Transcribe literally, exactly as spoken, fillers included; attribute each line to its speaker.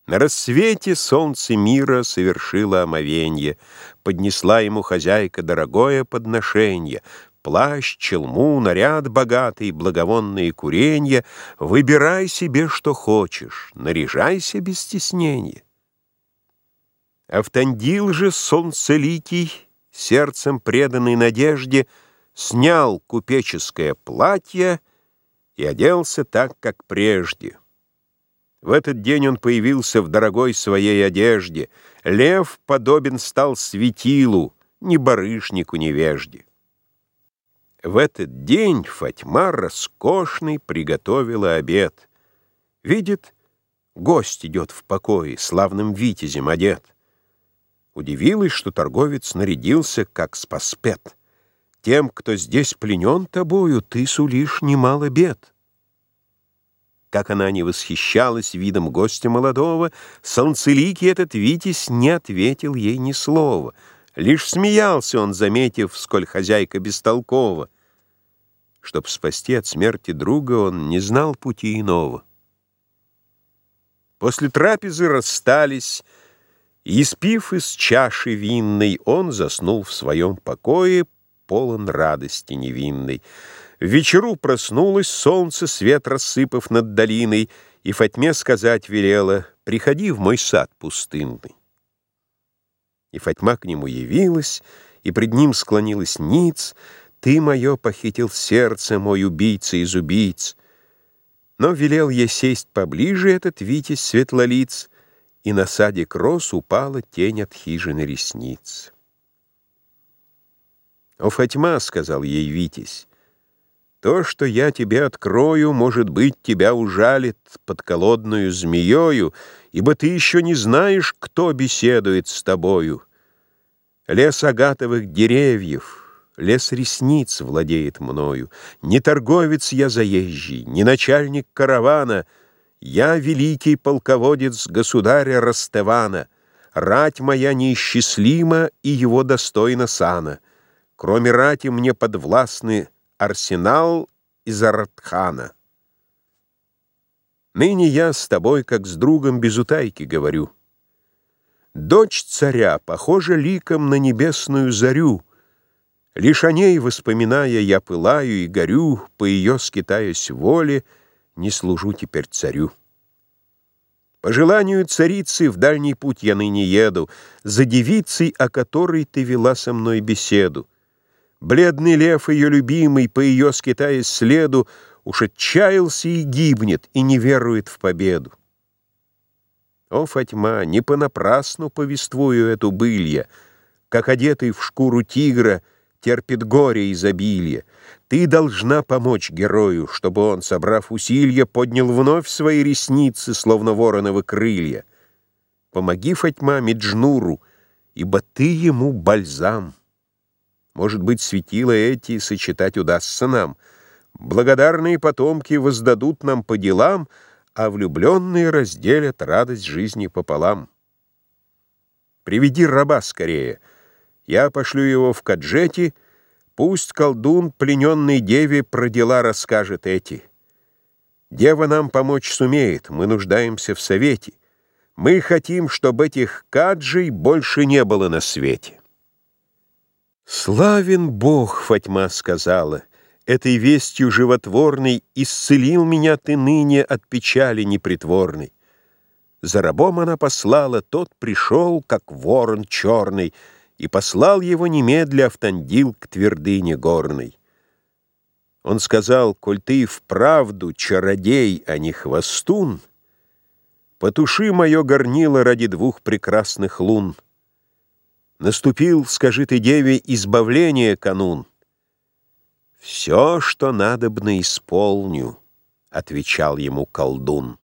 Speaker 1: На рассвете солнце мира совершило омовенье, поднесла ему хозяйка дорогое подношенье: плащ, челму, наряд богатый, благовонные куренья. Выбирай себе, что хочешь, наряжайся без стеснения. Автандил же солнцеликий, сердцем преданный надежде, снял купеческое платье и оделся так, как прежде. В этот день он появился в дорогой своей одежде. Лев подобен стал светилу, ни барышнику невежде. В этот день Фатьма роскошный приготовила обед. Видит, гость идет в покое, славным витязем одет. Удивилась, что торговец нарядился, как спаспет. Тем, кто здесь пленен тобою, ты сулишь немало бед. Как она не восхищалась видом гостя молодого, солнцеликий этот витязь не ответил ей ни слова. Лишь смеялся он, заметив, сколь хозяйка бестолкова. Чтоб спасти от смерти друга, он не знал пути иного. После трапезы расстались, и, испив из чаши винной, он заснул в своем покое, полон радости невинной. В вечеру проснулось солнце, свет рассыпав над долиной, и Фатьме сказать велела: приходи в мой сад пустынный. И Фатьма к нему явилась, и пред ним склонилась ниц: ты мое похитил сердце, мой убийца из убийц. Но велел ей сесть поближе этот витязь светлолиц, и на садик роз упала тень от хижины ресниц. «О, Фатьма, — сказал ей витязь, — то, что я тебе открою, может быть, тебя ужалит подколодную змеёю, ибо ты еще не знаешь, кто беседует с тобою. Лес агатовых деревьев, лес ресниц владеет мною. Не торговец я заезжий, не начальник каравана, я великий полководец государя Ростевана. Рать моя неисчислима, и его достойна сана. Кроме рати мне подвластны Арсенал и Заратхана. Ныне я с тобой, как с другом, без утайки говорю. Дочь царя похожа ликом на небесную зарю. Лишь о ней воспоминая, я пылаю и горю, по ее скитаясь воле, не служу теперь царю. По желанию царицы в дальний путь я ныне еду, за девицей, о которой ты вела со мной беседу. Бледный лев, ее любимый, по ее скитаясь следу, уж отчаялся и гибнет, и не верует в победу. О, Фатьма, не понапрасну повествую эту быль я, как одетый в шкуру тигра терпит горе изобилие. Ты должна помочь герою, чтобы он, собрав усилья, поднял вновь свои ресницы, словно вороновы крылья. Помоги, Фатьма, Меджнуру, ибо ты ему бальзам. Может быть, светила эти сочетать удастся нам. Благодарные потомки воздадут нам по делам, а влюбленные разделят радость жизни пополам. Приведи раба скорее. Я пошлю его в Каджети, пусть колдун плененной деве про дела расскажет эти. Дева нам помочь сумеет, мы нуждаемся в совете. Мы хотим, чтобы этих каджей больше не было на свете. «Славен Бог, — Фатьма сказала, — этой вестью животворной исцелил меня ты ныне от печали непритворной. За рабом она послала, тот пришел, как ворон черный, и послал его немедля Автандил к твердыне горной. Он сказал: коль ты вправду чародей, а не хвостун, потуши мое горнило ради двух прекрасных лун. Наступил, скажи ты деве, избавление канун. «Все, что надобно, исполню», — отвечал ему колдун.